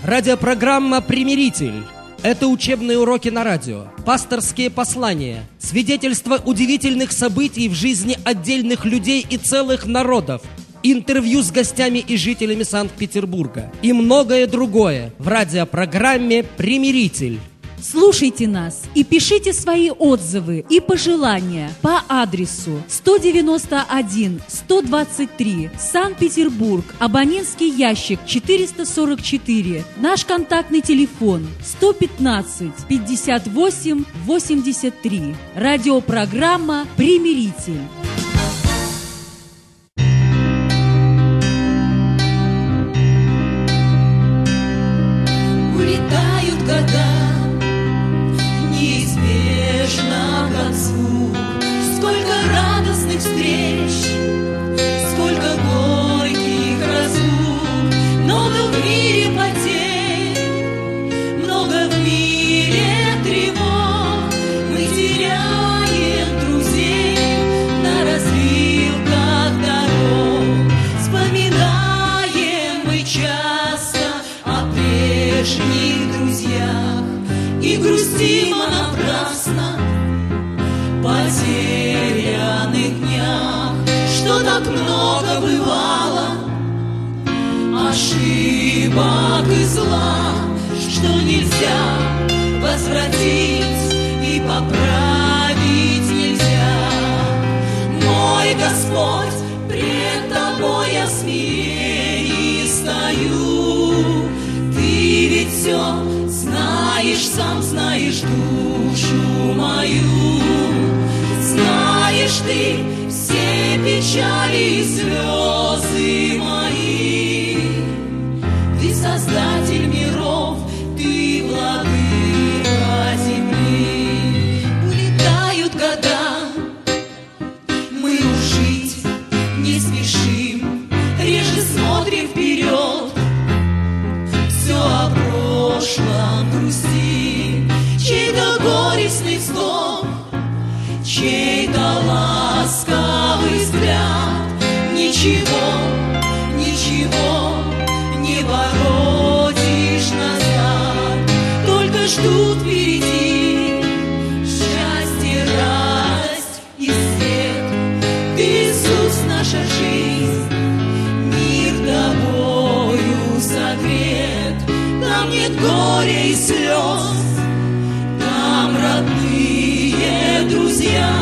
Радиопрограмма «Примиритель». Это учебные уроки на радио, пасторские послания, свидетельства удивительных событий в жизни отдельных людей и целых народов, интервью с гостями и жителями Санкт-Петербурга и многое другое в радиопрограмме «Примиритель». Слушайте нас и пишите свои отзывы и пожелания по адресу 191-123, Санкт-Петербург, абонентский ящик 444, наш контактный телефон 115-58-83. Радиопрограмма «Примиритель». Улетают года неизбежно к концу. Сколько радостных встреч, сколько горьких разлук, много в мире потерь, много в мире тревог. Мы теряем друзей на развилках дорог. Вспоминаем мы часто о прежних друзьях и грустим напрасно потерянных днях, что так много бывало ошибок и зла, что нельзя возвратить и поправить нельзя. Мой Господь, пред Тобой я смиренье стою. Ты ведь все знаешь, сам знаешь душу мою. Знаешь ты все печали и слезы мои. Ты создатель миров, ты владыка земли. Улетают года, мы уж жить не спешим, реже смотрим вперед. Все о прошлом грустим, чей-то горестный вздох, чей-то ласковый взгляд. Ничего, ничего не воротишь назад, только ждут впереди счастье, радость и свет. Ты, Иисус, наша жизнь, мир тобою согрет. Там нет горя и слез, там родные друзья.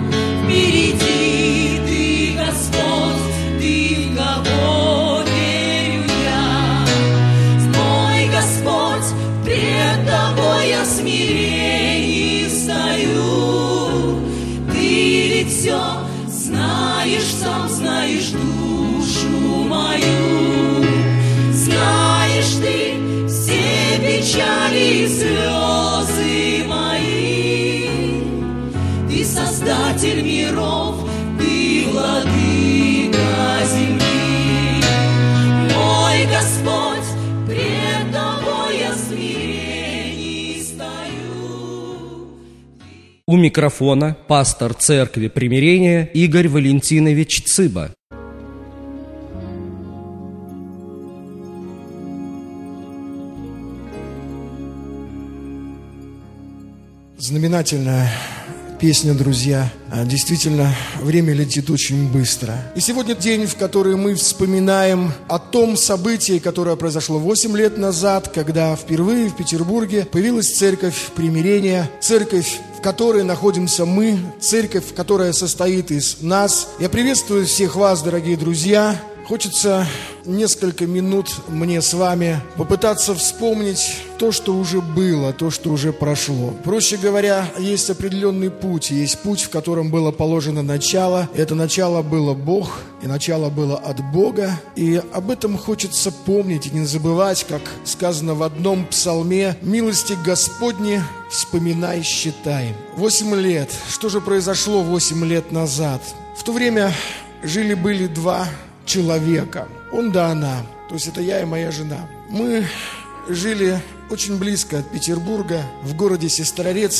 Впереди ты, Господь, ты, в кого верю я. Мой Господь, пред Тобой я смиренье стою. Ты ведь все знаешь, сам знаешь душу мою. Знаешь ты все печали и слезы мои. Ты создатель миров, ты владыка земли. Мой Господь, пред Тобой я смиренье стою. У микрофона пастор Церкви Примирения Игорь Валентинович Цыба. Знаменательная песня, друзья. Действительно, время летит очень быстро. И сегодня день, в который мы вспоминаем о том событии, которое произошло 8 лет назад, когда впервые в Петербурге появилась церковь Примирения, церковь, в которой находимся мы, церковь, которая состоит из нас. Я приветствую всех вас, дорогие друзья. Хочется несколько минут мне с вами попытаться вспомнить то, что уже было, то, что уже прошло. Проще говоря, есть определенный путь, есть путь, в котором было положено начало. Это начало было Бог, и начало было от Бога. И об этом хочется помнить и не забывать, как сказано в одном псалме: «Милости Господни вспоминай, считай». 8 лет. Что же произошло 8 лет назад? В то время жили-были два человека, он да она, то есть это я и моя жена. Мы жили очень близко от Петербурга, в городе Сестрорецке,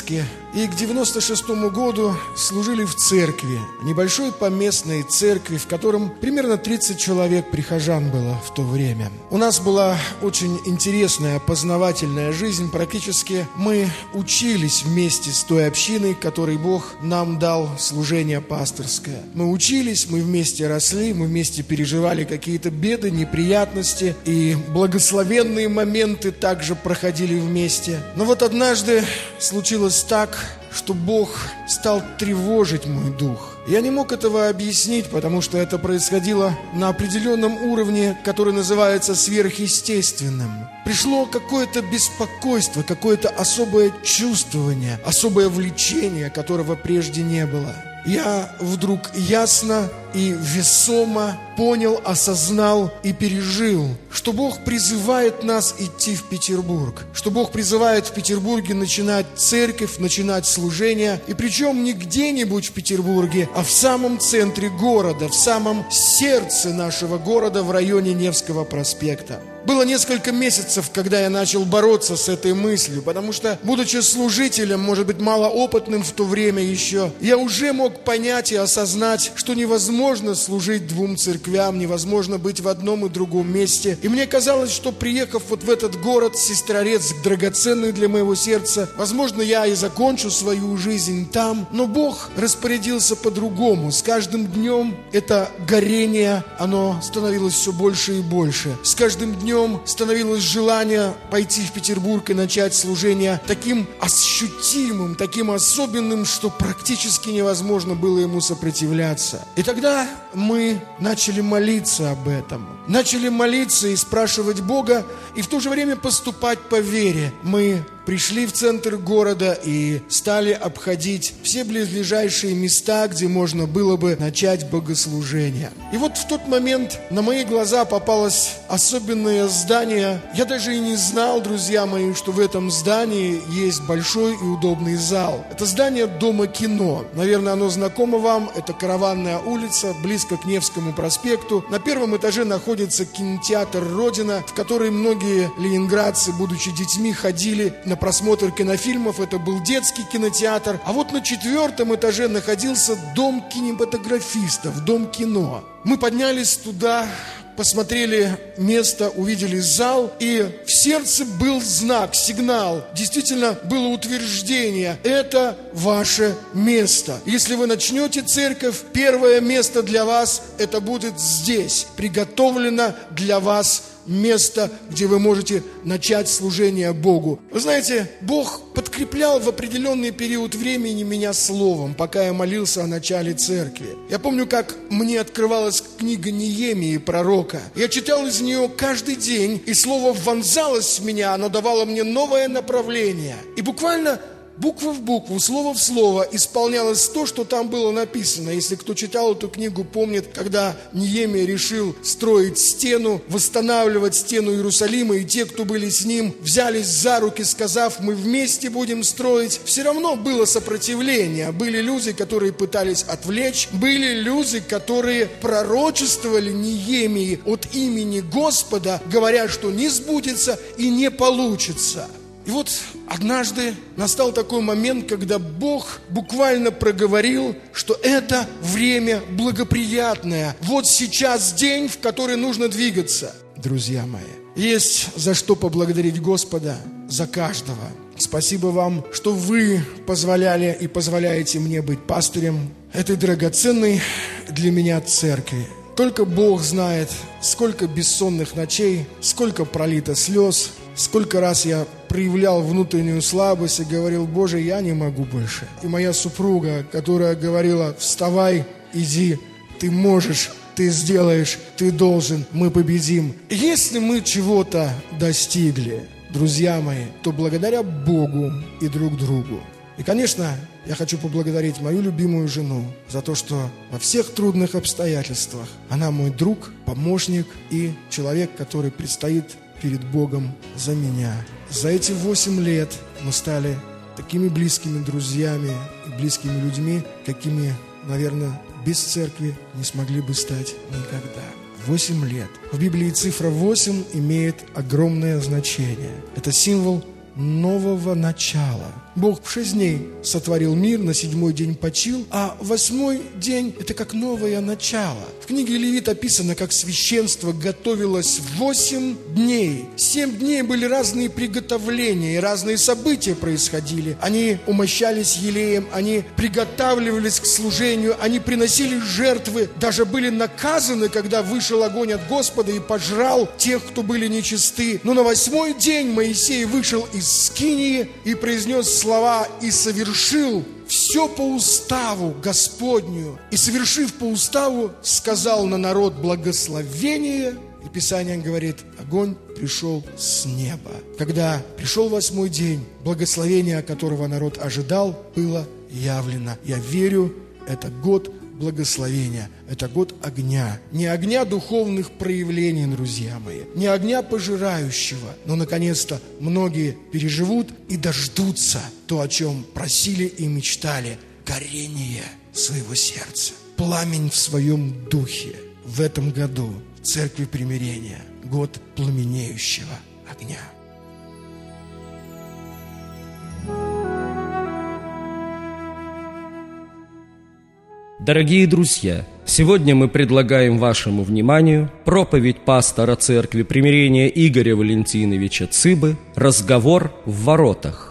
и к 96-му году служили в церкви, небольшой поместной церкви, в котором примерно 30 человек прихожан было в то время. У нас была очень интересная, познавательная жизнь. Практически мы учились вместе с той общиной, которой Бог нам дал служение пасторское. Мы учились, мы вместе росли, мы вместе переживали какие-то беды, неприятности, и благословенные моменты также проходили вместе. Но вот однажды случилось так, что Бог стал тревожить мой дух. Я не мог этого объяснить, потому что это происходило на определенном уровне, который называется сверхъестественным. Пришло какое-то беспокойство, какое-то особое чувствование, особое влечение, которого прежде не было. Я вдруг ясно и весомо понял, осознал и пережил, что Бог призывает нас идти в Петербург, что Бог призывает в Петербурге начинать церковь, начинать служение, и причем не где-нибудь в Петербурге, а в самом центре города, в самом сердце нашего города, в районе Невского проспекта. Было несколько месяцев, когда я начал бороться с этой мыслью, потому что, будучи служителем, может быть, малоопытным в то время еще, я уже мог понять и осознать, что невозможно служить двум церквям, невозможно быть в одном и другом месте. И мне казалось, что, приехав вот в этот город, Сестрорецк, драгоценный для моего сердца, возможно, я и закончу свою жизнь там, но Бог распорядился по-другому. С каждым днем это горение, оно становилось все больше и больше. С каждым днем становилось желание пойти в Петербург и начать служение таким ощутимым, таким особенным, что практически невозможно было ему сопротивляться. И тогда мы начали молиться об этом. Начали молиться и спрашивать Бога, и в то же время поступать по вере. Мы пришли в центр города и стали обходить все близлежащие места, где можно было бы начать богослужение. И вот в тот момент на мои глаза попалось особенное здание. Я даже и не знал, друзья мои, что в этом здании есть большой и удобный зал. Это здание Дома кино. Наверное, оно знакомо вам. Это Караванная улица, близко к Невскому проспекту. На первом этаже находится кинотеатр «Родина», в который многие ленинградцы, будучи детьми, ходили на просмотр кинофильмов. Это был детский кинотеатр. А вот на 4-м этаже находился дом кинематографистов, Дом кино. Мы поднялись туда, посмотрели место, увидели зал, и в сердце был знак, сигнал. Действительно было утверждение: это ваше место. Если вы начнете церковь, первое место для вас это будет здесь. Приготовлено для вас место, где вы можете начать служение Богу. Вы знаете, Бог подкреплял в определенный период времени меня словом, пока я молился о начале церкви. Я помню, как мне открывалась книга Неемии, пророка. Я читал из нее каждый день, и слово вонзалось в меня, оно давало мне новое направление. И буквально буква в букву, слово в слово исполнялось то, что там было написано. Если кто читал эту книгу, помнит, когда Неемия решил строить стену, восстанавливать стену Иерусалима, и те, кто были с ним, взялись за руки, сказав: мы вместе будем строить. Все равно было сопротивление. Были люди, которые пытались отвлечь, были люди, которые пророчествовали Неемии от имени Господа, говоря, что не сбудется и не получится. И вот однажды настал такой момент, когда Бог буквально проговорил, что это время благоприятное. Вот сейчас день, в который нужно двигаться. Друзья мои, есть за что поблагодарить Господа, за каждого. Спасибо вам, что вы позволяли и позволяете мне быть пастырем этой драгоценной для меня церкви. Только Бог знает, сколько бессонных ночей, сколько пролито слез, сколько раз я проявлял внутреннюю слабость и говорил: Боже, я не могу больше. И моя супруга, которая говорила: вставай, иди, ты можешь, ты сделаешь, ты должен, мы победим. И если мы чего-то достигли, друзья мои, то благодаря Богу и друг другу. И, конечно, я хочу поблагодарить мою любимую жену за то, что во всех трудных обстоятельствах она мой друг, помощник и человек, который предстоит перед Богом за меня. За эти 8 лет мы стали такими близкими друзьями и близкими людьми, какими, наверное, без церкви не смогли бы стать никогда. 8 лет. В Библии цифра 8 имеет огромное значение. Это символ нового начала. Бог в 6 дней сотворил мир, на 7-й день почил, а 8-й день – это как новое начало. В книге Левит описано, как священство готовилось 8 дней. 7 дней были разные приготовления, и разные события происходили. Они умощались елеем, они приготавливались к служению, они приносили жертвы, даже были наказаны, когда вышел огонь от Господа и пожрал тех, кто были нечисты. Но на 8-й день Моисей вышел из скинии и произнес слова «И совершил все по уставу Господню». И, совершив по уставу, сказал на народ благословение. И Писание говорит, огонь пришел с неба. Когда пришел 8-й день, благословение, которого народ ожидал, было явлено. Я верю, это год благословения, это год огня. Не огня духовных проявлений, друзья мои, не огня пожирающего, но, наконец-то, многие переживут и дождутся то, о чем просили и мечтали. Горение своего сердца, пламень в своем духе. В этом году в Церкви Примирения год пламенеющего огня. Дорогие друзья, сегодня мы предлагаем вашему вниманию проповедь пастора Церкви Примирения Игоря Валентиновича Цыбы «Разговор в воротах».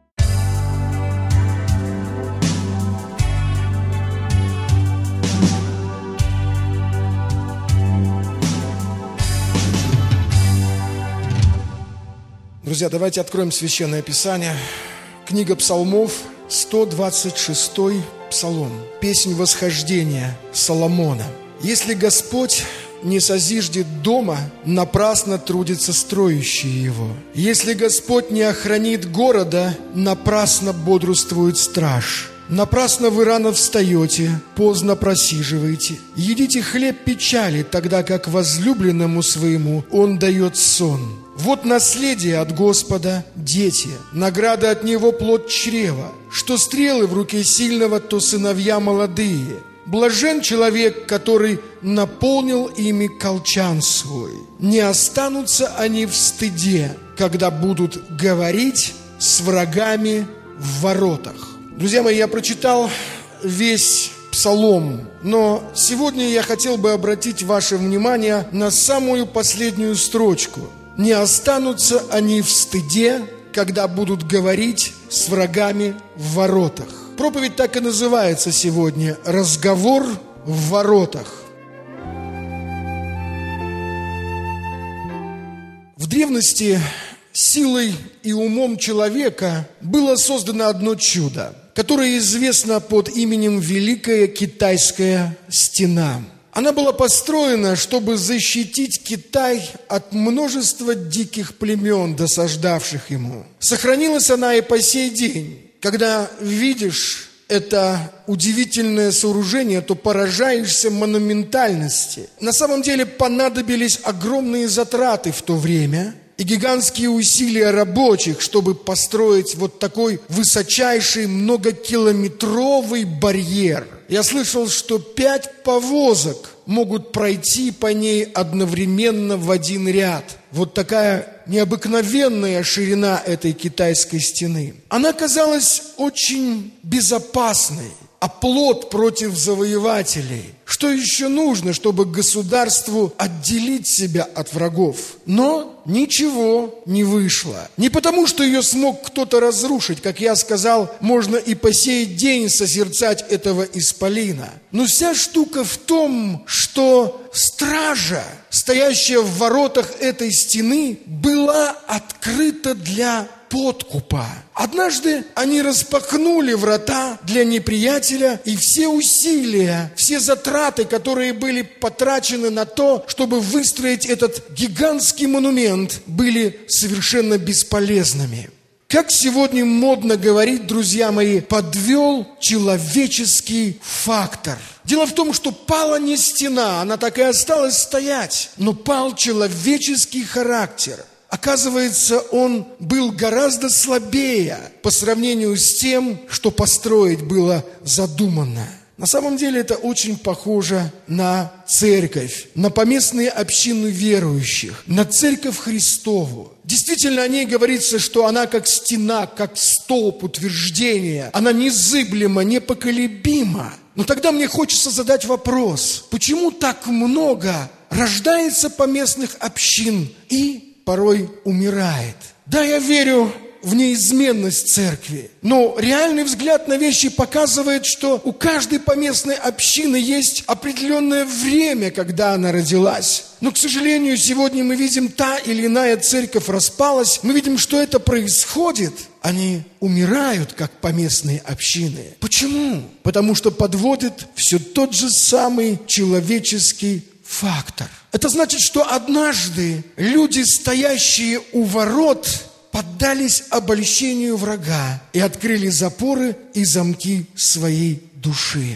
Друзья, давайте откроем Священное Писание. Книга Псалмов, 126-й Псалом. Песнь восхождения Соломона. «Если Господь не созиждет дома, напрасно трудится строящий его. Если Господь не охранит города, напрасно бодрствует страж. Напрасно вы рано встаете, поздно просиживаете. Едите хлеб печали, тогда как возлюбленному своему он дает сон. Вот наследие от Господа – дети, награда от Него – плод чрева. Что стрелы в руке сильного, то сыновья молодые. Блажен человек, который наполнил ими колчан свой. Не останутся они в стыде, когда будут говорить с врагами в воротах». Друзья мои, я прочитал весь Псалом, но сегодня я хотел бы обратить ваше внимание на самую последнюю строчку. «Не останутся они в стыде, когда будут говорить с врагами в воротах». Проповедь так и называется сегодня «Разговор в воротах». В древности силой и умом человека было создано одно чудо, которое известно под именем Великая Китайская стена. Она была построена, чтобы защитить Китай от множества диких племен, досаждавших ему. Сохранилась она и по сей день. Когда видишь это удивительное сооружение, то поражаешься монументальности. На самом деле понадобились огромные затраты в то время и гигантские усилия рабочих, чтобы построить вот такой высочайший многокилометровый барьер. Я слышал, что 5 повозок могут пройти по ней одновременно в один ряд. Вот такая необыкновенная ширина этой китайской стены. Она казалась очень безопасной, оплот против завоевателей. Что еще нужно, чтобы государству отделить себя от врагов? Но ничего не вышло. Не потому, что ее смог кто-то разрушить, как я сказал, можно и по сей день созерцать этого исполина. Но вся штука в том, что стража, стоящая в воротах этой стены, была открыта для подкупа. Однажды они распахнули врата для неприятеля, и все усилия, все затраты, которые были потрачены на то, чтобы выстроить этот гигантский монумент, были совершенно бесполезными. Как сегодня модно говорить, друзья мои, подвел человеческий фактор. Дело в том, что пала не стена, она так и осталась стоять, но пал человеческий характер. Оказывается, он был гораздо слабее по сравнению с тем, что построить было задумано. На самом деле это очень похоже на церковь, на поместные общины верующих, на церковь Христову. Действительно, о ней говорится, что она как стена, как столб утверждения. Она незыблема, непоколебима. Но тогда мне хочется задать вопрос, почему так много рождается поместных общин и порой умирает? Да, я верю в неизменность церкви, но реальный взгляд на вещи показывает, что у каждой поместной общины есть определенное время, когда она родилась. Но, к сожалению, сегодня мы видим, та или иная церковь распалась, мы видим, что это происходит. Они умирают, как поместные общины. Почему? Потому что подводит все тот же самый человеческий фактор. Это значит, что однажды люди, стоящие у ворот, поддались обольщению врага и открыли запоры и замки своей души.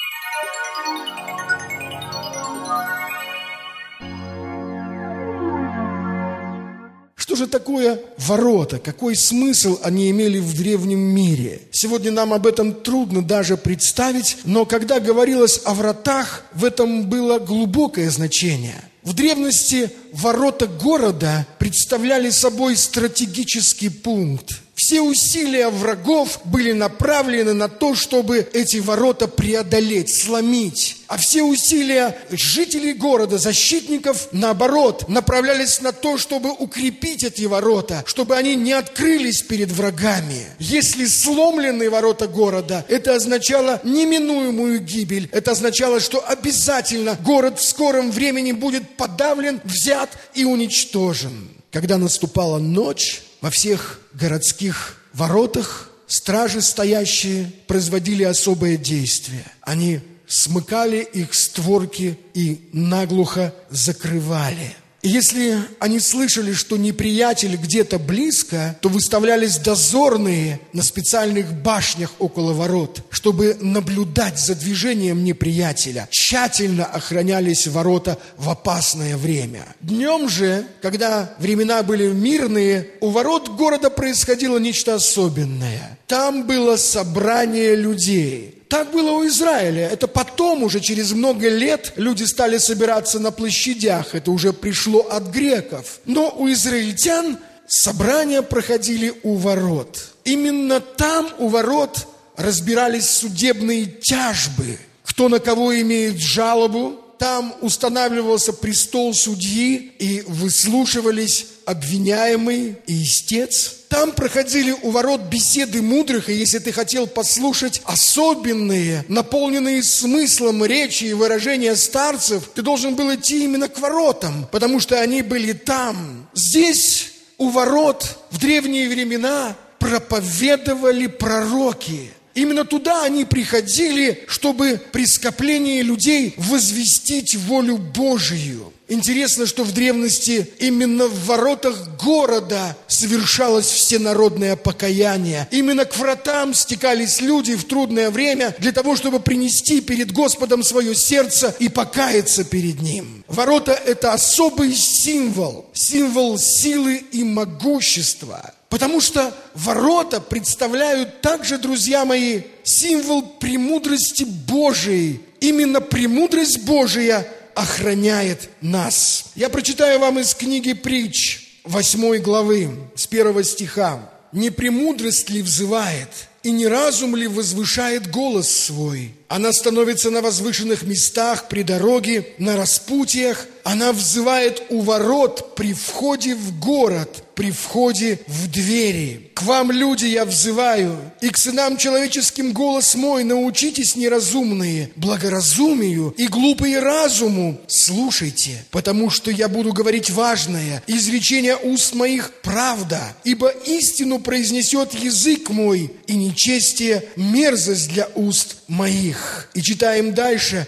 Что же такое ворота? Какой смысл они имели в древнем мире? Сегодня нам об этом трудно даже представить, но когда говорилось о вратах, в этом было глубокое значение. В древности ворота города представляли собой стратегический пункт. Все усилия врагов были направлены на то, чтобы эти ворота преодолеть, сломить. А все усилия жителей города, защитников, наоборот, направлялись на то, чтобы укрепить эти ворота, чтобы они не открылись перед врагами. Если сломлены ворота города, это означало неминуемую гибель. Это означало, что обязательно город в скором времени будет подавлен, взят и уничтожен. Когда наступала ночь, во всех городских воротах стражи стоящие производили особое действие. Они смыкали их створки и наглухо закрывали. И если они слышали, что неприятель где-то близко, то выставлялись дозорные на специальных башнях около ворот, чтобы наблюдать за движением неприятеля. Тщательно охранялись ворота в опасное время. Днем же, когда времена были мирные, у ворот города происходило нечто особенное. Там было собрание людей. Так было у Израиля. Это потом, уже через много лет, люди стали собираться на площадях. Это уже пришло от греков. Но у израильтян собрания проходили у ворот. Именно там, у ворот, разбирались судебные тяжбы. Кто на кого имеет жалобу. Там устанавливался престол судьи, и выслушивались обвиняемый и истец. Там проходили у ворот беседы мудрых, и если ты хотел послушать особенные, наполненные смыслом речи и выражения старцев, ты должен был идти именно к воротам, потому что они были там. Здесь у ворот в древние времена проповедовали пророки. Именно туда они приходили, чтобы при скоплении людей возвестить волю Божию. Интересно, что в древности именно в воротах города совершалось всенародное покаяние. Именно к вратам стекались люди в трудное время для того, чтобы принести перед Господом свое сердце и покаяться перед Ним. Ворота – это особый символ, символ силы и могущества. Потому что ворота представляют также, друзья мои, символ премудрости Божией. Именно премудрость Божия охраняет нас. Я прочитаю вам из книги Притч, 8 главы, с 1 стиха. «Не премудрость ли взывает, и не разум ли возвышает голос свой? Она становится на возвышенных местах, при дороге, на распутьях. Она взывает у ворот при входе в город, при входе в двери. К вам, люди, я взываю, и к сынам человеческим голос мой. Научитесь, неразумные, благоразумию, и глупые разуму. Слушайте, потому что я буду говорить важное. Изречение уст моих правда, ибо истину произнесет язык мой, и нечестие мерзость для уст моих». И читаем дальше,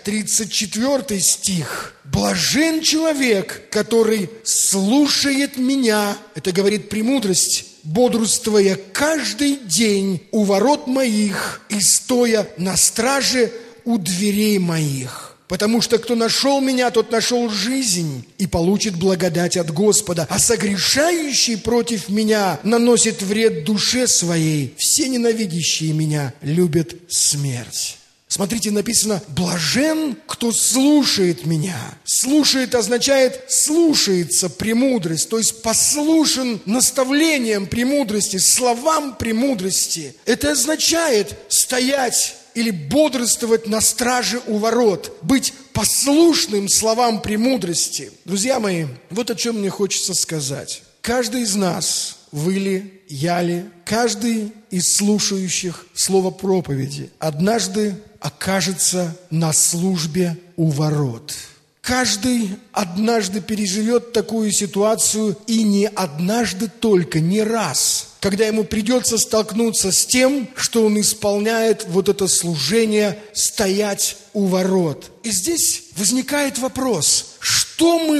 34 стих. «Блажен человек, который слушает меня», это говорит премудрость, «бодрствуя каждый день у ворот моих и стоя на страже у дверей моих. Потому что кто нашел меня, тот нашел жизнь и получит благодать от Господа. А согрешающий против меня наносит вред душе своей. Все ненавидящие меня любят смерть». Смотрите, написано: «Блажен, кто слушает меня». Слушает означает слушается премудрость, то есть послушен наставлениям премудрости, словам премудрости. Это означает стоять или бодрствовать на страже у ворот, быть послушным словам премудрости. Друзья мои, вот о чем мне хочется сказать. Каждый из нас, вы ли, я ли, каждый из слушающих слово проповеди однажды окажется на службе у ворот. Каждый однажды переживет такую ситуацию, и не однажды только, не раз, когда ему придется столкнуться с тем, что он исполняет вот это служение стоять у ворот. И здесь возникает вопрос: что мы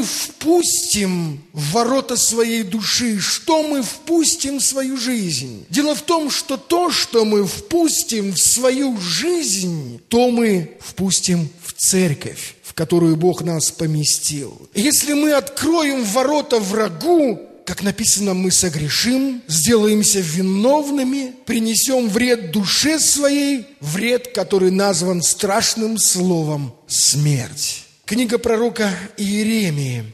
впустим в ворота своей души, что мы впустим в свою жизнь? Дело в том, что то, что мы впустим в свою жизнь, то мы впустим в церковь, в которую Бог нас поместил. Если мы откроем ворота врагу, как написано, мы согрешим, сделаемся виновными, принесем вред душе своей, вред, который назван страшным словом смерть. Книга пророка Иеремии,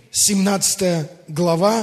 17 глава,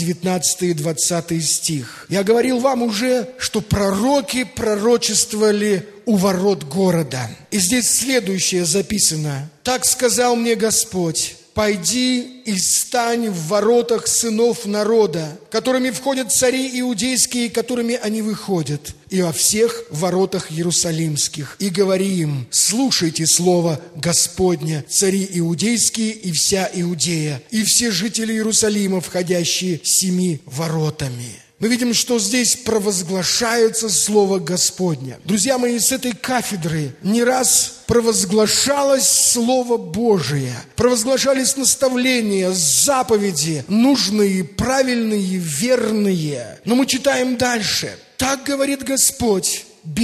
19 и 20 стих. «Я говорил вам уже, что пророки пророчествовали у ворот города». И здесь следующее записано: «Так сказал мне Господь: пойди и стань в воротах сынов народа, которыми входят цари иудейские, которыми они выходят, и во всех воротах иерусалимских, и говори им: слушайте слово Господне, цари иудейские и вся Иудея, и все жители Иерусалима, входящие 7 воротами». Мы видим, что здесь провозглашается Слово Господне. Друзья мои, с этой кафедры не раз провозглашалось Слово Божие, провозглашались наставления, заповеди, нужные, правильные, верные. Но мы читаем дальше. «Так говорит Господь: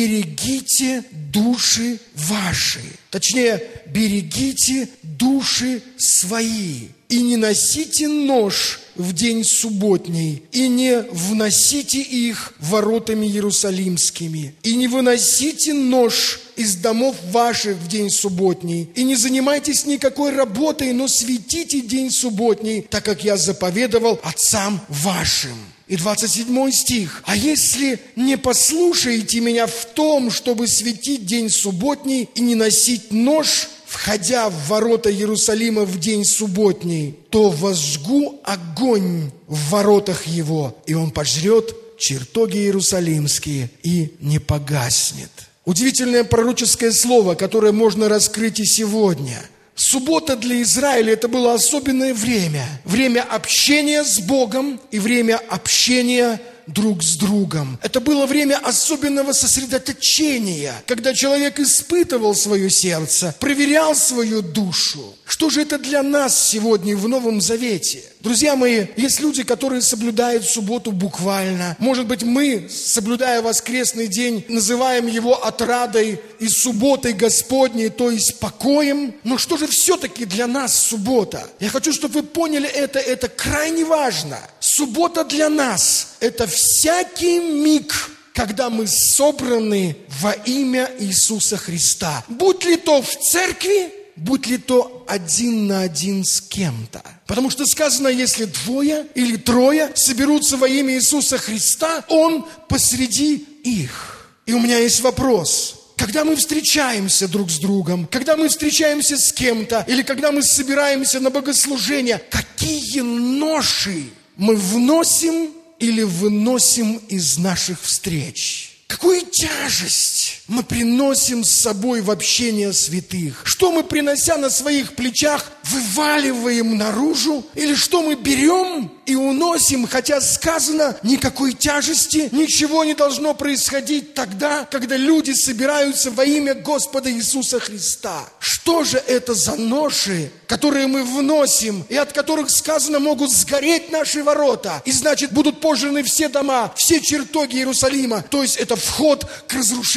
берегите души ваши». Точнее, берегите души свои. «И не носите нож в день субботний, и не вносите их воротами иерусалимскими, и не выносите нож из домов ваших в день субботний, и не занимайтесь никакой работой, но светите день субботний, так как я заповедовал отцам вашим». И 27 стих. «А если не послушаете меня в том, чтобы светить день субботний и не носить нож, входя в ворота Иерусалима в день субботний, то возжгу огонь в воротах его, и он пожрет чертоги иерусалимские и не погаснет». Удивительное пророческое слово, которое можно раскрыть и сегодня. Суббота для Израиля – это было особенное время. Время общения с Богом и время общения друг с другом. Это было время особенного сосредоточения, когда человек испытывал свое сердце, проверял свою душу. Что же это для нас сегодня в Новом Завете? Друзья мои, есть люди, которые соблюдают субботу буквально. Может быть, мы, соблюдая воскресный день, называем его отрадой и субботой Господней, то есть покоем. Но что же все-таки для нас суббота? Я хочу, чтобы вы поняли это крайне важно. Суббота для нас – это всякий миг, когда мы собраны во имя Иисуса Христа. Будь ли то в церкви, будь ли то один на один с кем-то. Потому что сказано, если 2 или 3 соберутся во имя Иисуса Христа, Он посреди их. И у меня есть вопрос. Когда мы встречаемся друг с другом, когда мы встречаемся с кем-то, или когда мы собираемся на богослужение, какие ноши мы вносим или выносим из наших встреч? Какую тяжесть мы приносим с собой в общение святых? Что мы, принося на своих плечах, вываливаем наружу? Или что мы берем и уносим, хотя сказано, никакой тяжести, ничего не должно происходить тогда, когда люди собираются во имя Господа Иисуса Христа? Что же это за ноши, которые мы вносим, и от которых сказано, могут сгореть наши ворота, и значит, будут пожжены все дома, все чертоги Иерусалима? То есть это вход к разрушению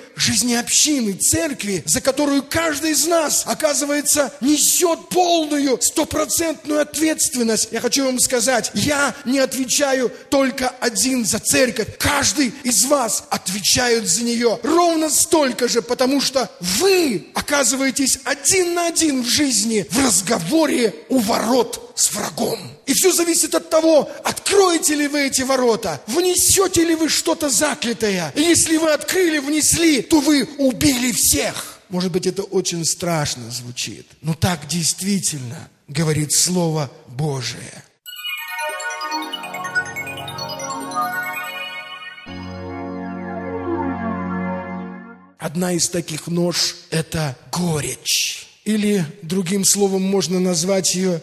жизни общины, церкви, за которую каждый из нас, оказывается, несет полную, стопроцентную ответственность. Я хочу вам сказать, я не отвечаю только один за церковь. Каждый из вас отвечает за нее ровно столько же, потому что вы оказываетесь один на один в жизни, в разговоре у ворот с врагом. И все зависит от того, откроете ли вы эти ворота, внесете ли вы что-то заклятое. И если вы открыли, внесли, то вы убили всех. Может быть, это очень страшно звучит, но так действительно говорит Слово Божие. Одна из таких нож – это горечь. Или, другим словом, можно назвать ее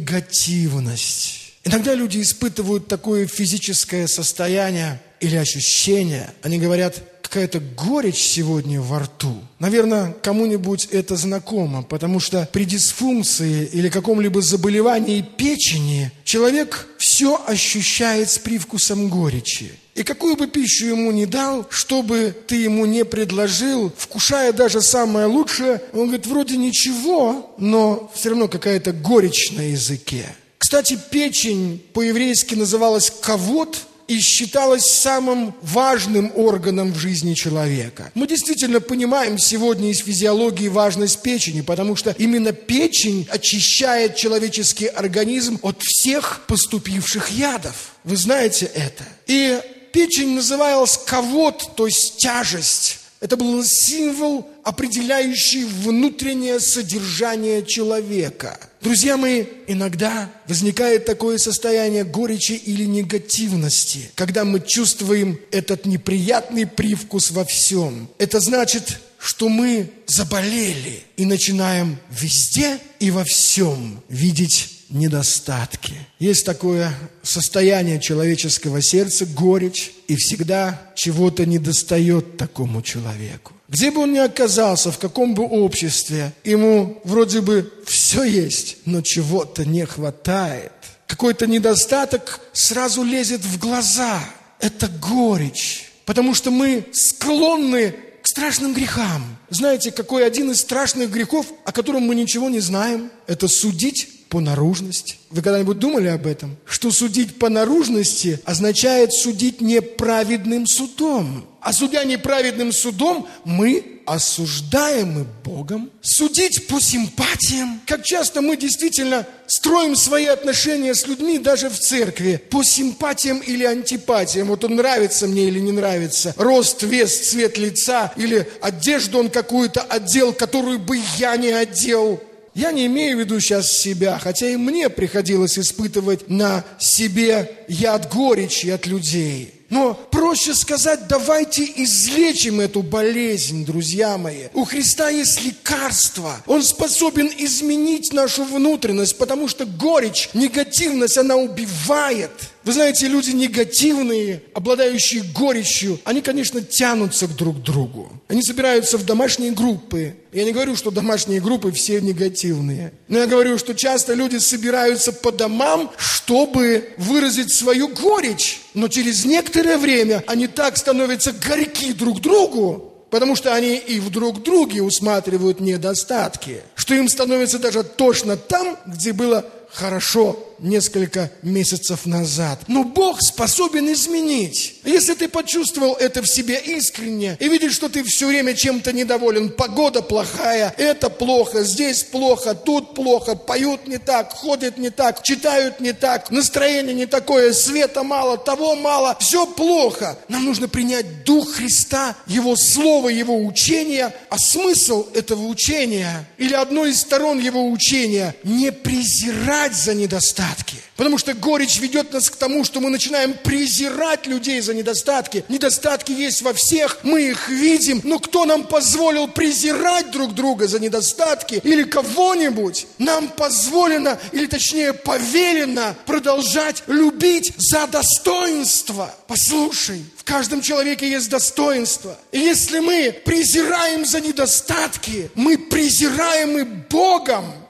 негативность. Иногда люди испытывают такое физическое состояние или ощущение. Они говорят, какая-то горечь сегодня во рту. Наверное, кому-нибудь это знакомо, потому что при дисфункции или каком-либо заболевании печени человек все ощущает с привкусом горечи. И какую бы пищу ему ни дал, что бы ты ему не предложил, вкушая даже самое лучшее, он говорит, вроде ничего, но все равно какая-то горечь на языке. Кстати, печень по-еврейски называлась кавод и считалась самым важным органом в жизни человека. Мы действительно понимаем сегодня из физиологии важность печени, потому что именно печень очищает человеческий организм от всех поступивших ядов. Вы знаете это. И печень называлась кавод, то есть тяжесть. Это был символ, определяющий внутреннее содержание человека. Друзья мои, иногда возникает такое состояние горечи или негативности, когда мы чувствуем этот неприятный привкус во всем. Это значит, что мы заболели и начинаем везде и во всем видеть недостатки. Есть такое состояние человеческого сердца, горечь, и всегда чего-то недостает такому человеку. Где бы он ни оказался, в каком бы обществе, ему вроде бы все есть, но чего-то не хватает. Какой-то недостаток сразу лезет в глаза. Это горечь, потому что мы склонны к страшным грехам. Знаете, какой один из страшных грехов, о котором мы ничего не знаем? Это судить по наружности. Вы когда-нибудь думали об этом? Что судить по наружности означает судить неправедным судом. А судя неправедным судом, мы осуждаемы Богом. Судить по симпатиям. Как часто мы действительно строим свои отношения с людьми даже в церкви по симпатиям или антипатиям. Вот он нравится мне или не нравится. Рост, вес, цвет лица или одежду он какую-то одел, которую бы я не одел. Я не имею в виду сейчас себя, хотя и мне приходилось испытывать на себе яд горечи от людей. Но проще сказать, давайте излечим эту болезнь, друзья мои. У Христа есть лекарство. Он способен изменить нашу внутренность, потому что горечь, негативность, она убивает. Вы знаете, люди негативные, обладающие горечью, они, конечно, тянутся друг к другу. Они собираются в домашние группы. Я не говорю, что домашние группы все негативные. Но я говорю, что часто люди собираются по домам, чтобы выразить свою горечь. Но через некоторое время они так становятся горьки друг другу, потому что они и в друг друге усматривают недостатки, что им становится даже тошно там, где было хорошо несколько месяцев назад. Но Бог способен изменить. Если ты почувствовал это в себе искренне и видишь, что ты все время чем-то недоволен, погода плохая, это плохо, здесь плохо, тут плохо, поют не так, ходят не так, читают не так, настроение не такое, света мало, того мало, все плохо. Нам нужно принять Дух Христа, Его Слово, Его учение, а смысл этого учения или одной из сторон Его учения не презирать за недостатки. Потому что горечь ведет нас к тому, что мы начинаем презирать людей за недостатки. Недостатки есть во всех, мы их видим, но кто нам позволил презирать друг друга за недостатки или кого-нибудь? Нам позволено, или точнее повелено продолжать любить за достоинство. Послушай, в каждом человеке есть достоинство. И если мы презираем за недостатки, мы презираем и Богом.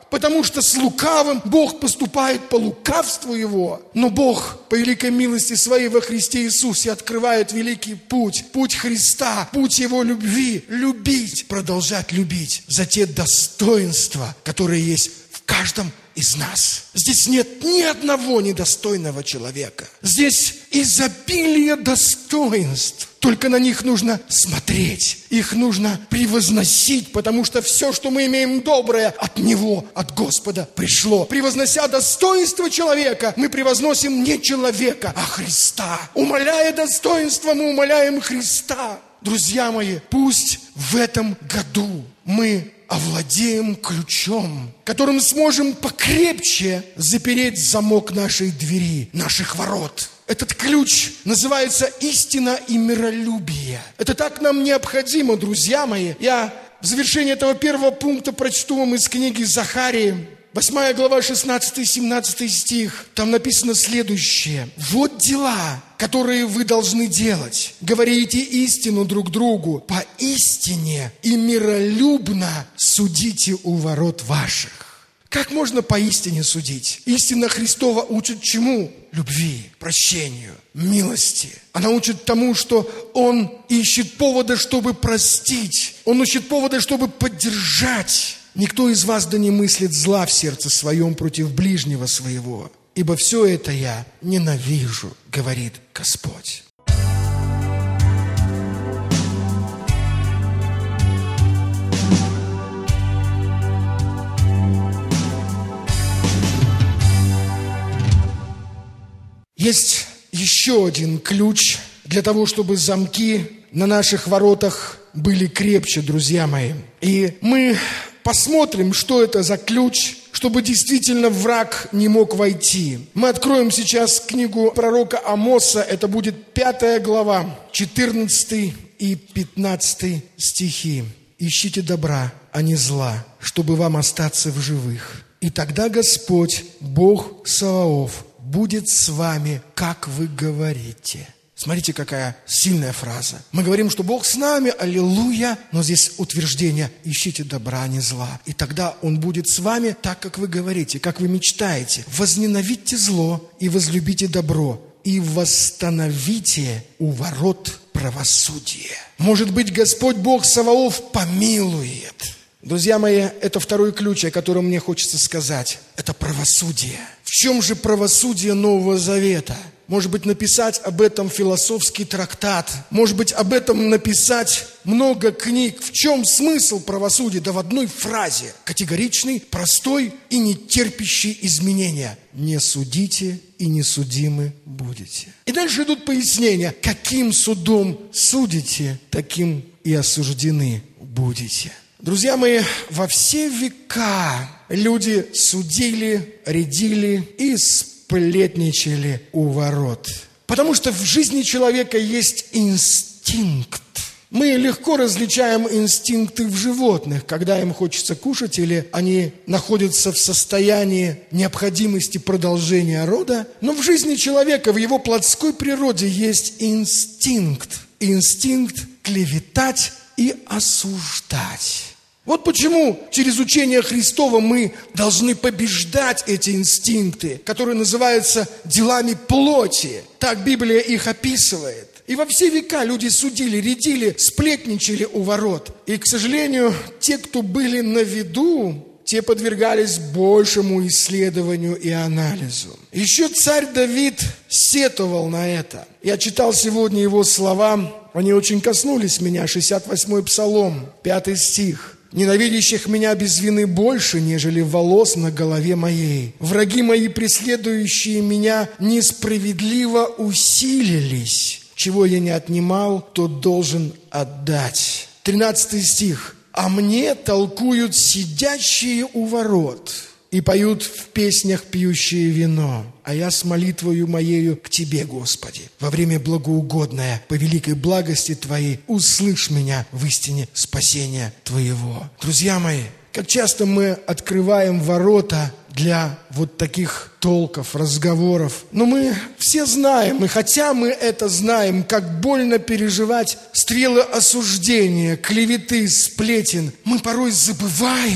Потому что с лукавым Бог поступает по лукавству его. Но Бог по великой милости своей во Христе Иисусе открывает великий путь. Путь Христа, путь Его любви. Любить, продолжать любить за те достоинства, которые есть в каждом из нас. Здесь нет ни одного недостойного человека. Здесь изобилие достоинств. Только на них нужно смотреть, их нужно превозносить, потому что все, что мы имеем доброе, от Него, от Господа пришло. Превознося достоинство человека, мы превозносим не человека, а Христа. Умаляя достоинство, мы умаляем Христа. Друзья мои, пусть в этом году мы овладеем ключом, которым сможем покрепче запереть замок нашей двери, наших ворот. Этот ключ называется истина и миролюбие. Это так нам необходимо, друзья мои. Я в завершении этого первого пункта прочту вам из книги Захарии, 8 глава, 16-17 стих. Там написано следующее. «Вот дела, которые вы должны делать. Говорите истину друг другу по истине и миролюбно судите у ворот ваших». Как можно поистине судить? Истина Христова учит чему? Любви, прощению, милости. Она учит тому, что Он ищет повода, чтобы простить. Он ищет повода, чтобы поддержать. Никто из вас да не мыслит зла в сердце своем против ближнего своего. Ибо все это я ненавижу, говорит Господь. Есть еще один ключ для того, чтобы замки на наших воротах были крепче, друзья мои. И мы посмотрим, что это за ключ, чтобы действительно враг не мог войти. Мы откроем сейчас книгу пророка Амоса, это будет 5 глава, 14 и 15 стихи. «Ищите добра, а не зла, чтобы вам остаться в живых. И тогда Господь, Бог Саваоф, будет с вами, как вы говорите». Смотрите, какая сильная фраза. Мы говорим, что Бог с нами, аллилуйя, но здесь утверждение: ищите добра, а не зла. И тогда Он будет с вами так, как вы говорите, как вы мечтаете. Возненавидьте зло и возлюбите добро, и восстановите у ворот правосудие. Может быть, Господь Бог Саваоф помилует. Друзья мои, это второй ключ, о котором мне хочется сказать. Это правосудие. В чем же правосудие Нового Завета? Может быть, написать об этом философский трактат. Может быть, об этом написать много книг. В чем смысл правосудия? Да в одной фразе. Категоричный, простой и не терпящий изменения. Не судите и не судимы будете. И дальше идут пояснения. Каким судом судите, таким и осуждены будете. Друзья мои, во все века люди судили, рядили и сплетничали у ворот. Потому что в жизни человека есть инстинкт. Мы легко различаем инстинкты в животных, когда им хочется кушать или они находятся в состоянии необходимости продолжения рода. Но в жизни человека, в его плотской природе есть инстинкт. Инстинкт клеветать и осуждать. Вот почему через учение Христово мы должны побеждать эти инстинкты, которые называются делами плоти. Так Библия их описывает. И во все века люди судили, рядили, сплетничали у ворот. И, к сожалению, те, кто были на виду, те подвергались большему исследованию и анализу. Еще царь Давид сетовал на это. Я читал сегодня его слова, они очень коснулись меня. 68-й Псалом, 5 стих. «Ненавидящих меня без вины больше, нежели волос на голове моей. Враги мои, преследующие меня, несправедливо усилились. Чего я не отнимал, тот должен отдать». 13 стих. «А мне толкуют сидящие у ворот и поют в песнях пьющие вино. А я с молитвою моею к Тебе, Господи, во время благоугодное, по великой благости Твоей, услышь меня в истине спасения Твоего». Друзья мои, как часто мы открываем ворота для вот таких толков, разговоров. Но мы все знаем, и хотя мы это знаем, как больно переживать стрелы осуждения, клеветы, сплетен, мы порой забываем,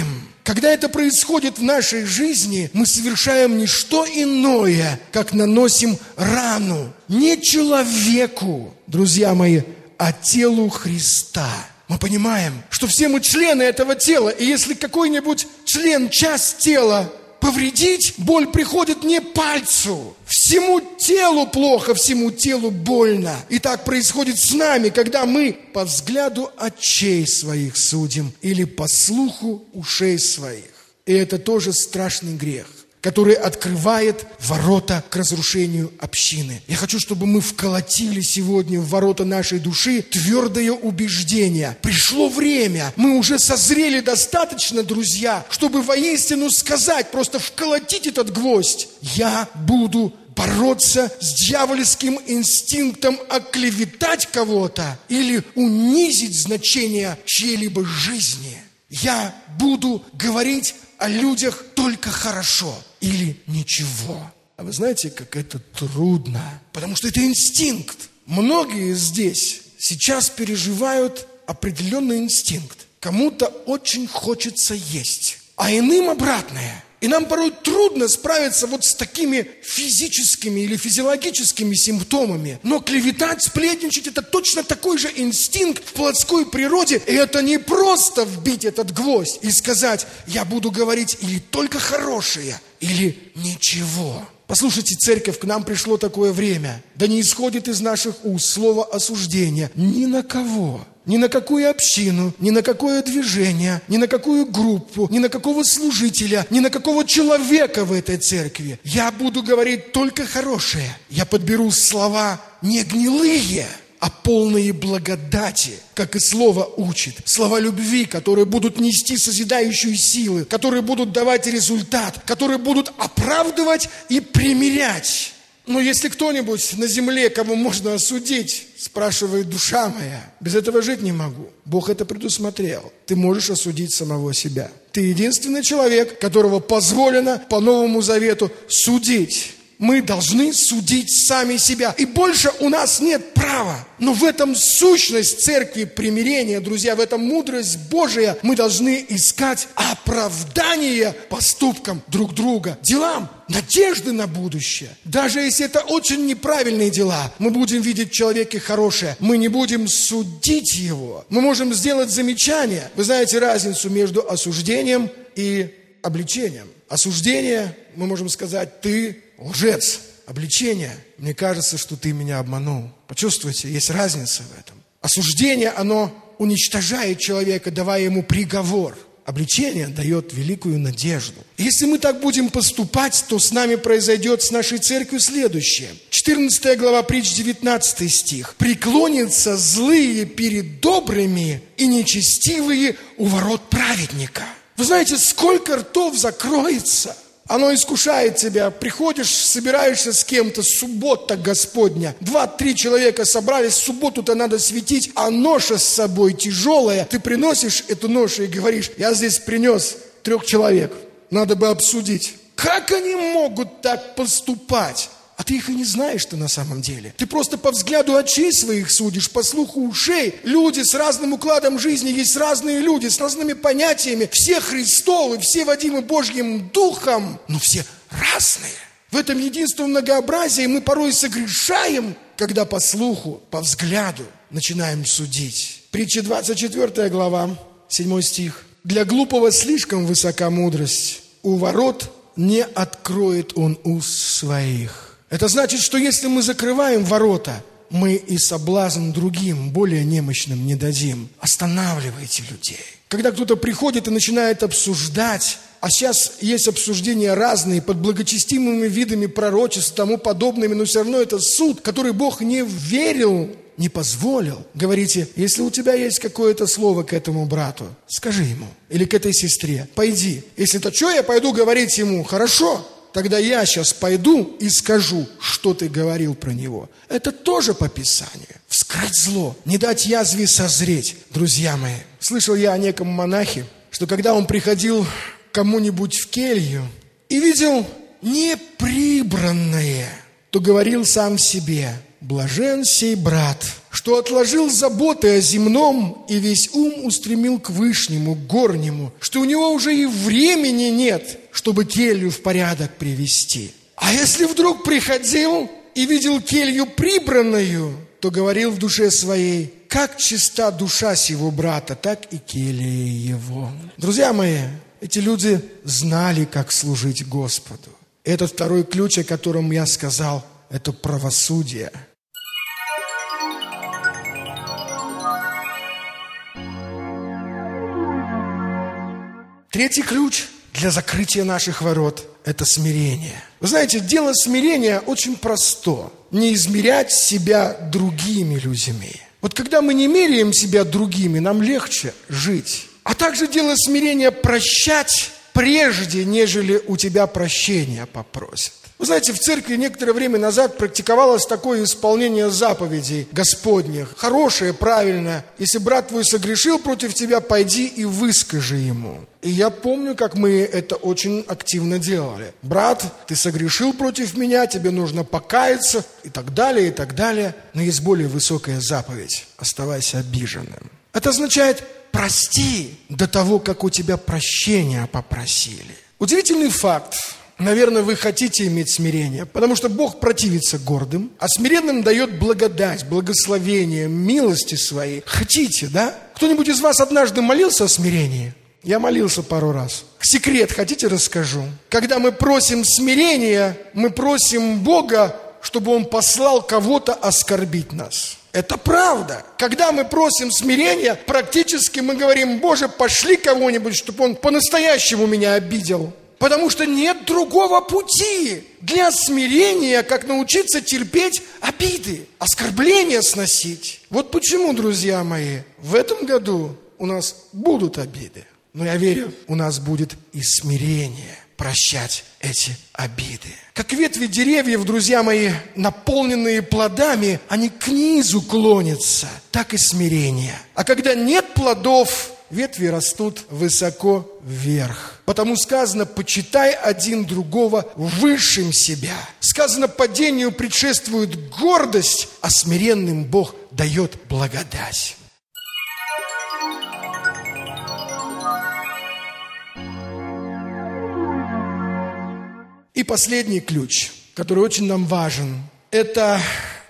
Когда это происходит в нашей жизни, мы совершаем не что иное, как наносим рану не человеку, друзья мои, а телу Христа. Мы понимаем, что все мы члены этого тела, и если какой-нибудь член, часть тела повредить, боль приходит не пальцу. Всему телу плохо, всему телу больно. И так происходит с нами, когда мы по взгляду очей своих судим или по слуху ушей своих. И это тоже страшный грех, который открывает ворота к разрушению общины. Я хочу, чтобы мы вколотили сегодня в ворота нашей души твердое убеждение. Пришло время, мы уже созрели достаточно, друзья, чтобы воистину сказать, просто вколотить этот гвоздь. Я буду бороться с дьявольским инстинктом оклеветать кого-то или унизить значение чьей-либо жизни. Я буду говорить о людях только хорошо или ничего. А вы знаете, как это трудно, потому что это инстинкт. Многие здесь сейчас переживают определенный инстинкт. Кому-то очень хочется есть, а иным обратное. И нам порой трудно справиться вот с такими физическими или физиологическими симптомами. Но клеветать, сплетничать – это точно такой же инстинкт в плотской природе. И это не просто вбить этот гвоздь и сказать: я буду говорить или только хорошее, или ничего. Послушайте, церковь, к нам пришло такое время. Да не исходит из наших уст слово осуждения ни на кого. Ни на какую общину, ни на какое движение, ни на какую группу, ни на какого служителя, ни на какого человека в этой церкви. Я буду говорить только хорошее. Я подберу слова не гнилые, а полные благодати, как и слово учит. Слова любви, которые будут нести созидающую силу, которые будут давать результат, которые будут оправдывать и примирять. Но если кто-нибудь на земле, кого можно осудить, спрашивает душа моя, без этого жить не могу. Бог это предусмотрел. Ты можешь осудить самого себя. Ты единственный человек, которого позволено по Новому Завету судить. Мы должны судить сами себя. И больше у нас нет права. Но в этом сущность церкви примирения, друзья, в этом мудрость Божия. Мы должны искать оправдание поступкам друг друга, делам, надежды на будущее. Даже если это очень неправильные дела, мы будем видеть в человеке хорошее. Мы не будем судить его. Мы можем сделать замечание. Вы знаете разницу между осуждением и обличением. Осуждение, мы можем сказать: ты лжец. Обличение: мне кажется, что ты меня обманул. Почувствуйте, есть разница в этом. Осуждение, оно уничтожает человека, давая ему приговор. Обличение дает великую надежду. Если мы так будем поступать, то с нами произойдет, с нашей церковью, следующее. 14 глава Притч, 19 стих. «Преклонятся злые перед добрыми и нечестивые у ворот праведника». Вы знаете, сколько ртов закроется? Оно искушает тебя. Приходишь, собираешься с кем-то, суббота Господня. 2-3 человека собрались, в субботу-то надо светить, а ноша с собой тяжелая. Ты приносишь эту ношу и говоришь: я здесь принес 3 человек, надо бы обсудить. Как они могут так поступать? А ты их и не знаешь-то на самом деле. Ты просто по взгляду очей своих судишь, по слуху ушей. Люди с разным укладом жизни, есть разные люди, с разными понятиями. Все Христовы, все водимы Божьим Духом, но все разные. В этом единство многообразия мы порой согрешаем, когда по слуху, по взгляду начинаем судить. Притча 24 глава, 7 стих. «Для глупого слишком высока мудрость, у ворот не откроет он уст своих». Это значит, что если мы закрываем ворота, мы и соблазн другим, более немощным, не дадим. Останавливайте людей. Когда кто-то приходит и начинает обсуждать, а сейчас есть обсуждения разные, под благочестивыми видами пророчеств, тому подобными, но все равно это суд, который Бог не верил, не позволил. Говорите: если у тебя есть какое-то слово к этому брату, скажи ему. Или к этой сестре: пойди. Если то что, я пойду говорить ему. Хорошо. Тогда я сейчас пойду и скажу, что ты говорил про него. Это тоже по Писанию. Вскрыть зло, не дать язве созреть. Друзья мои, слышал я о неком монахе, что когда он приходил к кому-нибудь в келью и видел неприбранное, то говорил сам себе: блажен сей брат, что отложил заботы о земном и весь ум устремил к вышнему, к горнему, что у него уже и времени нет, чтобы келью в порядок привести. А если вдруг приходил и видел келью прибранную, то говорил в душе своей: как чиста душа сего брата, так и келья его. Друзья мои, эти люди знали, как служить Господу. Этот второй ключ, о котором я сказал, это правосудие. Третий ключ для закрытия наших ворот – это смирение. Вы знаете, дело смирения очень просто. Не измерять себя другими людьми. Вот когда мы не меряем себя другими, нам легче жить. А также дело смирения прощать прежде, нежели у тебя прощения попросят. Вы знаете, в церкви некоторое время назад практиковалось такое исполнение заповедей Господних. Хорошее, правильное. Если брат твой согрешил против тебя, пойди и выскажи ему. И я помню, как мы это очень активно делали. Брат, ты согрешил против меня, тебе нужно покаяться, и так далее, и так далее. Но есть более высокая заповедь. Оставайся обиженным. Это означает: прости до того, как у тебя прощения попросили. Удивительный факт. Наверное, вы хотите иметь смирение, потому что Бог противится гордым, а смиренным дает благодать, благословение, милости свои. Хотите, да? Кто-нибудь из вас однажды молился о смирении? Я молился пару раз. Секрет хотите, расскажу? Когда мы просим смирения, мы просим Бога, чтобы Он послал кого-то оскорбить нас. Это правда. Когда мы просим смирения, практически мы говорим: Боже, пошли кого-нибудь, чтобы он по-настоящему меня обидел. Потому что нет другого пути для смирения, как научиться терпеть обиды, оскорбления сносить. Вот почему, друзья мои, в этом году у нас будут обиды. Но я верю, у нас будет и смирение прощать эти обиды. Как ветви деревьев, друзья мои, наполненные плодами, они к низу клонятся, так и смирение. А когда нет плодов, ветви растут высоко вверх. Потому сказано: почитай один другого высшим себя. Сказано: падению предшествует гордость, а смиренным Бог дает благодать. И последний ключ, который очень нам важен, это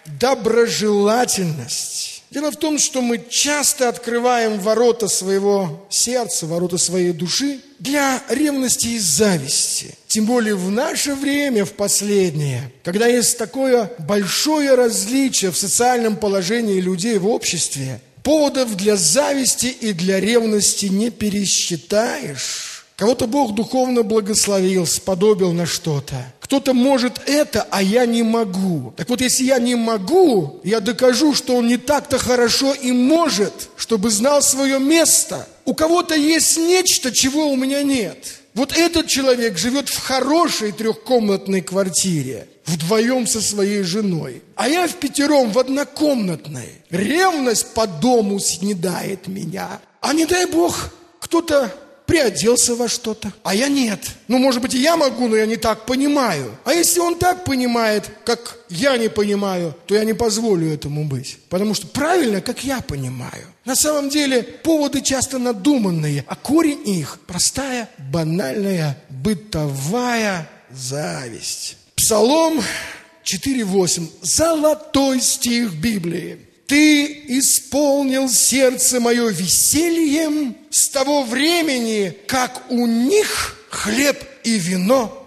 доброжелательность. Дело в том, что мы часто открываем ворота своего сердца, ворота своей души для ревности и зависти. Тем более в наше время, в последнее, когда есть такое большое различие в социальном положении людей в обществе, поводов для зависти и для ревности не пересчитаешь. Кого-то Бог духовно благословил, сподобил на что-то. Кто-то может это, а я не могу. Так вот, если я не могу, я докажу, что он не так-то хорошо и может, чтобы знал свое место. У кого-то есть нечто, чего у меня нет. Вот этот человек живет в хорошей трехкомнатной квартире, вдвоем со своей женой. А я впятером в однокомнатной. Ревность по дому снедает меня. А не дай Бог, кто-то приоделся во что-то, а я нет. Ну, может быть, и я могу, но я не так понимаю. А если он так понимает, как я не понимаю, то я не позволю этому быть. Потому что правильно, как я понимаю. На самом деле, поводы часто надуманные, а корень их простая, банальная, бытовая зависть. Псалом 4:8. Золотой стих Библии. Ты исполнил сердце мое весельем с того времени, как у них хлеб и вино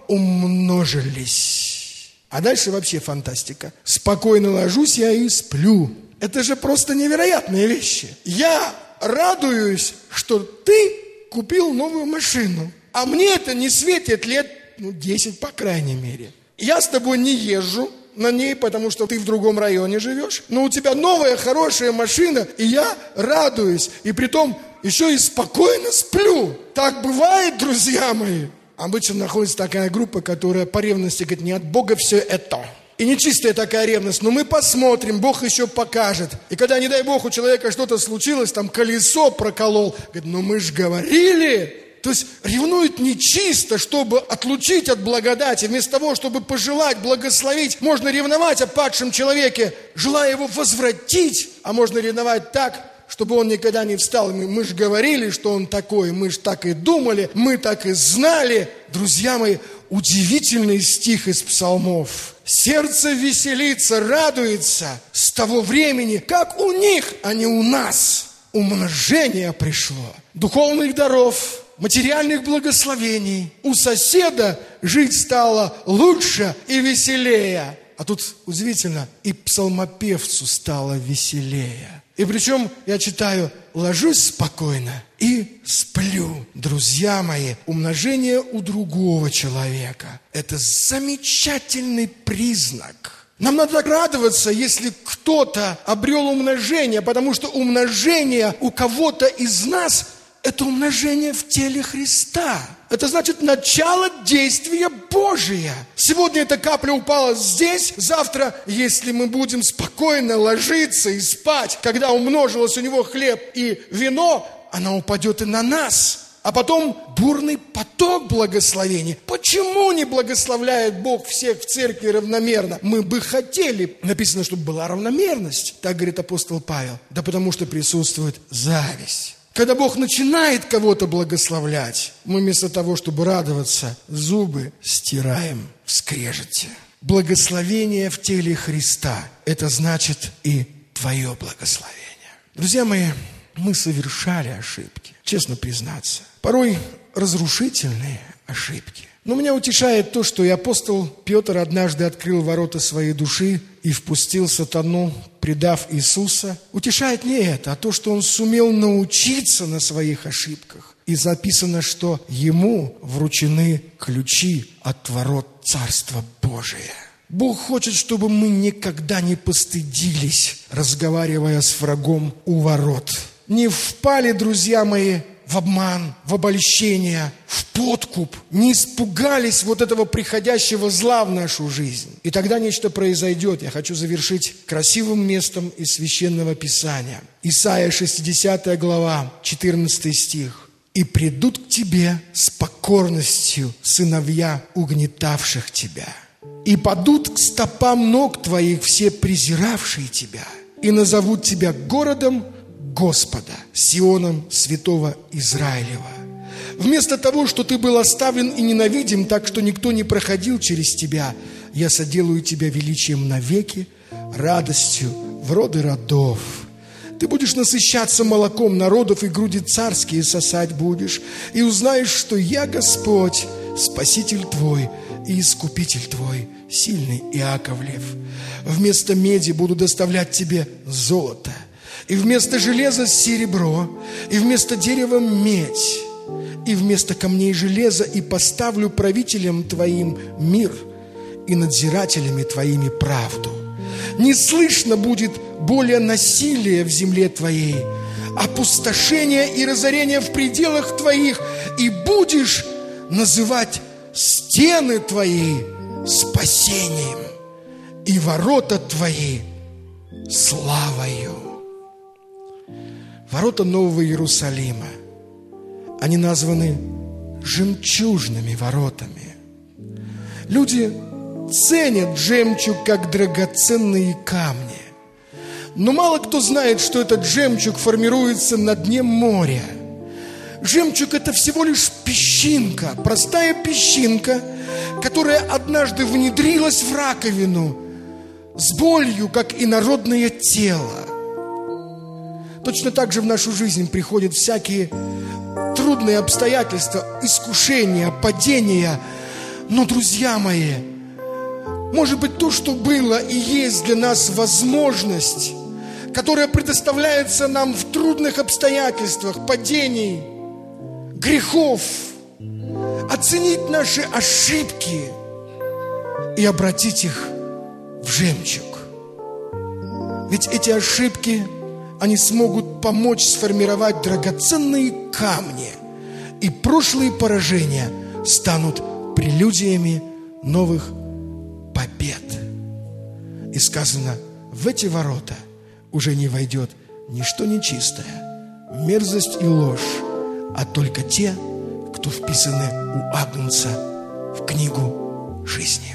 умножились. А дальше вообще фантастика. Спокойно ложусь я и сплю. Это же просто невероятные вещи. Я радуюсь, что ты купил новую машину. А мне это не светит лет 10, по крайней мере. Я с тобой не езжу на ней, потому что ты в другом районе живешь. Но у тебя новая, хорошая машина, и я радуюсь. И притом еще и спокойно сплю. Так бывает, друзья мои. Обычно находится такая группа, которая по ревности говорит: не от Бога все это. И нечистая такая ревность. Но мы посмотрим, Бог еще покажет. И когда, не дай Бог, у человека что-то случилось, там колесо проколол, говорит: ну мы же говорили. То есть ревнует нечисто, чтобы отлучить от благодати. Вместо того, чтобы пожелать, благословить, можно ревновать о падшем человеке, желая его возвратить, а можно ревновать так, чтобы он никогда не встал. Мы же говорили, что он такой, мы же так и думали, мы так и знали. Друзья мои, удивительный стих из псалмов. Сердце веселится, радуется с того времени, как у них, а не у нас. Умножение пришло. Духовных даров, материальных благословений. У соседа жить стало лучше и веселее. А тут удивительно, и псалмопевцу стало веселее. И причем, я читаю, ложусь спокойно и сплю. Друзья мои, умножение у другого человека – это замечательный признак. Нам надо радоваться, если кто-то обрел умножение, потому что умножение у кого-то из нас – это умножение в теле Христа. Это значит начало действия Божия. Сегодня эта капля упала здесь, завтра, если мы будем спокойно ложиться и спать, когда умножилось у него хлеб и вино, она упадет и на нас. А потом бурный поток благословений. Почему не благословляет Бог всех в церкви равномерно? Мы бы хотели, написано, чтобы была равномерность, так говорит апостол Павел. Да потому что присутствует зависть. Когда Бог начинает кого-то благословлять, мы вместо того, чтобы радоваться, зубы стираем в скрежете. Благословение в теле Христа – это значит и твое благословение. Друзья мои, мы совершали ошибки, честно признаться. Порой разрушительные ошибки. Но меня утешает то, что и апостол Петр однажды открыл ворота своей души и впустил сатану, предав Иисуса. Утешает не это, а то, что он сумел научиться на своих ошибках. И записано, что ему вручены ключи от ворот Царства Божия. Бог хочет, чтобы мы никогда не постыдились, разговаривая с врагом у ворот. Не впали, друзья мои, в обман, в обольщение, в подкуп, не испугались вот этого приходящего зла в нашу жизнь. И тогда нечто произойдет. Я хочу завершить красивым местом из Священного Писания. Исайя 60 глава, 14 стих. «И придут к тебе с покорностью сыновья угнетавших тебя, и падут к стопам ног твоих все презиравшие тебя, и назовут тебя городом Господа, Сионом святого Израилева». Вместо того, что ты был оставлен и ненавидим, так что никто не проходил через тебя, я соделаю тебя величием навеки, радостью в роды родов. Ты будешь насыщаться молоком народов, и груди царские сосать будешь, и узнаешь, что я Господь, Спаситель твой и Искупитель твой, сильный Иаковлев. Вместо меди буду доставлять тебе золото, и вместо железа серебро, и вместо дерева медь, и вместо камней железо, и поставлю правителям твоим мир, и надзирателями твоими правду. Не слышно будет более насилия в земле твоей, опустошения и разорения в пределах твоих, и будешь называть стены твои спасением, и ворота твои славою. Ворота Нового Иерусалима, они названы жемчужными воротами. Люди ценят жемчуг как драгоценные камни. Но мало кто знает, что этот жемчуг формируется на дне моря. Жемчуг – это всего лишь песчинка, простая песчинка, которая однажды внедрилась в раковину с болью, как инородное тело. Точно так же в нашу жизнь приходят всякие трудные обстоятельства, искушения, падения. Но, друзья мои, может быть, то, что было и есть для нас возможность, которая предоставляется нам в трудных обстоятельствах, падений, грехов, оценить наши ошибки и обратить их в жемчуг. Ведь эти ошибки, они смогут помочь сформировать драгоценные камни, и прошлые поражения станут прелюдиями новых побед. И сказано, в эти ворота уже не войдет ничто нечистое, мерзость и ложь, а только те, кто кто вписаны у Агнца в книгу жизни.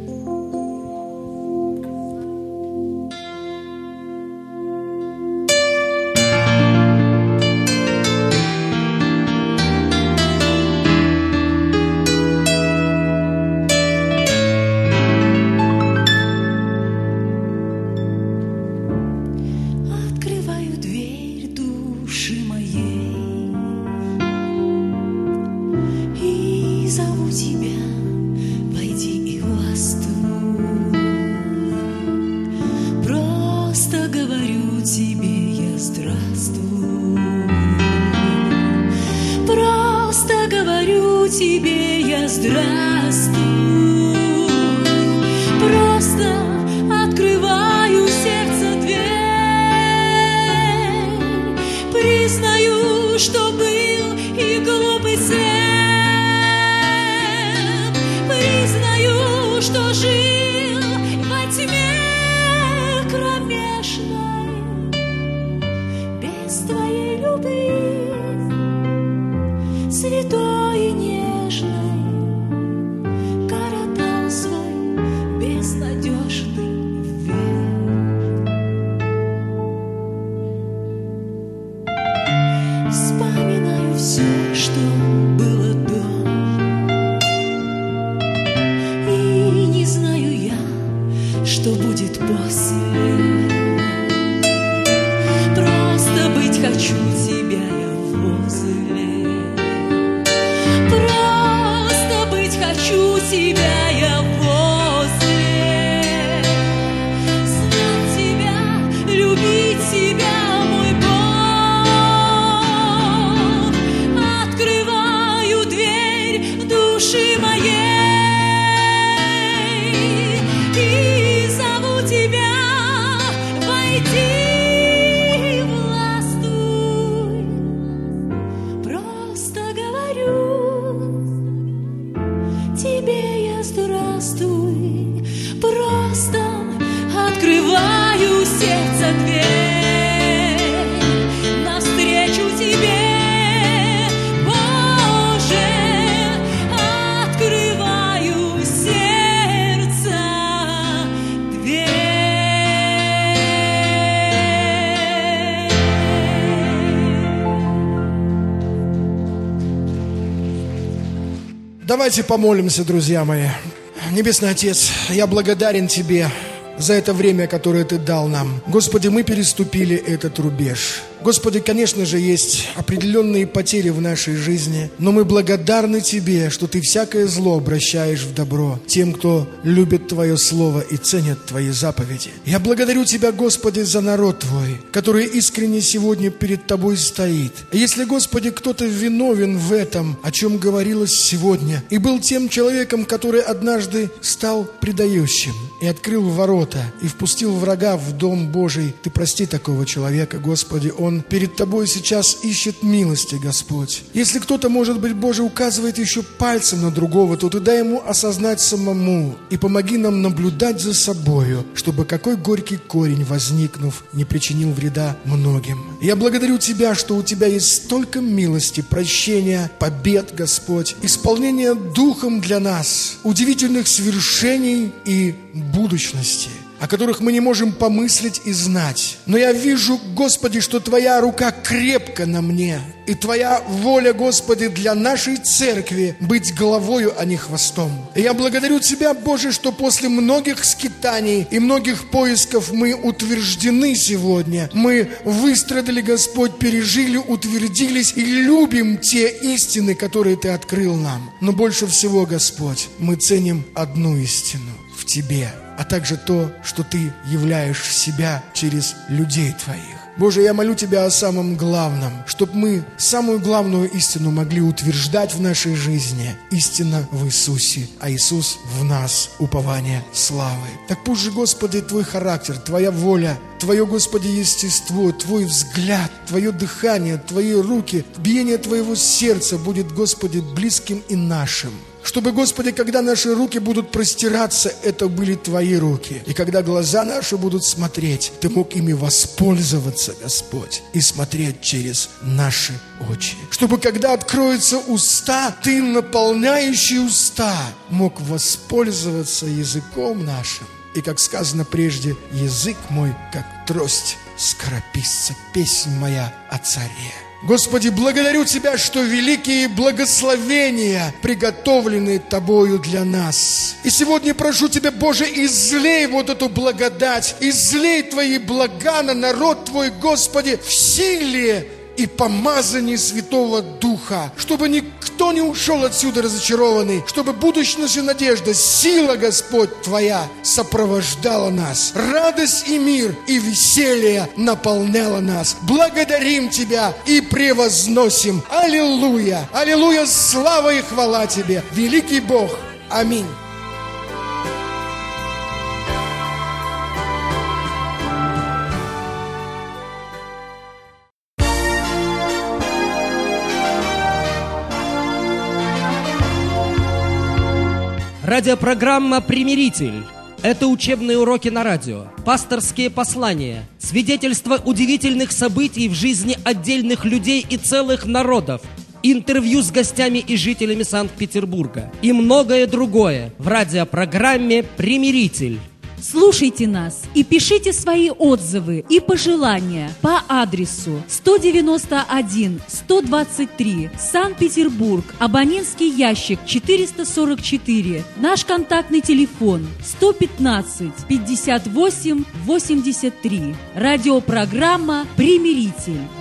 Давайте помолимся, друзья мои. Небесный Отец, я благодарен Тебе за это время, которое Ты дал нам. Господи, мы переступили этот рубеж. Господи, конечно же, есть определенные потери в нашей жизни, но мы благодарны Тебе, что Ты всякое зло обращаешь в добро тем, кто любит Твое Слово и ценит Твои заповеди. Я благодарю Тебя, Господи, за народ Твой, который искренне сегодня перед Тобой стоит. Если, Господи, кто-то виновен в этом, о чем говорилось сегодня, и был тем человеком, который однажды стал предающим и открыл ворота, и впустил врага в Дом Божий, Ты прости такого человека, Господи, он перед Тобой сейчас ищет милости, Господь. Если кто-то, может быть, Боже, указывает еще пальцем на другого, то Ты дай ему осознать самому и помоги нам наблюдать за собою, чтобы какой горький корень, возникнув, не причинил вреда многим. Я благодарю Тебя, что у Тебя есть столько милости, прощения, побед, Господь, исполнения Духом для нас, удивительных свершений и будущности, о которых мы не можем помыслить и знать. Но я вижу, Господи, что Твоя рука крепко на мне, и Твоя воля, Господи, для нашей церкви быть главою, а не хвостом. И я благодарю Тебя, Боже, что после многих скитаний и многих поисков мы утверждены сегодня. Мы выстрадали, Господь, пережили, утвердились и любим те истины, которые Ты открыл нам. Но больше всего, Господь, мы ценим одну истину в Тебе, а также то, что Ты являешь в себя через людей Твоих. Боже, я молю Тебя о самом главном, чтобы мы самую главную истину могли утверждать в нашей жизни. Истина в Иисусе, а Иисус в нас, упование славы. Так пусть же, Господи, Твой характер, Твоя воля, Твое, Господи, естество, Твой взгляд, Твое дыхание, Твои руки, биение Твоего сердца будет, Господи, близким и нашим. Чтобы, Господи, когда наши руки будут простираться, это были Твои руки. И когда глаза наши будут смотреть, Ты мог ими воспользоваться, Господь, и смотреть через наши очи. Чтобы, когда откроются уста, Ты, наполняющий уста, мог воспользоваться языком нашим. И, как сказано прежде, язык мой, как трость скорописца, песнь моя о царе. Господи, благодарю Тебя, что великие благословения приготовлены Тобою для нас. И сегодня прошу Тебя, Боже, излей вот эту благодать, излей Твои блага на народ Твой, Господи, в силе и помазании Святого Духа, чтобы никто не ушел отсюда разочарованный, чтобы будущность и надежда, сила, Господь, Твоя сопровождала нас, радость и мир и веселье наполняла нас. Благодарим Тебя и превозносим. Аллилуйя! Аллилуйя! Слава и хвала Тебе, великий Бог! Аминь! Радиопрограмма «Примиритель». Это учебные уроки на радио, пасторские послания, свидетельства удивительных событий в жизни отдельных людей и целых народов, интервью с гостями и жителями Санкт-Петербурга и многое другое в радиопрограмме «Примиритель». Слушайте нас и пишите свои отзывы и пожелания по адресу 191-123, Санкт-Петербург, абонентский ящик 444, наш контактный телефон 115-58-83. Радиопрограмма «Примиритель».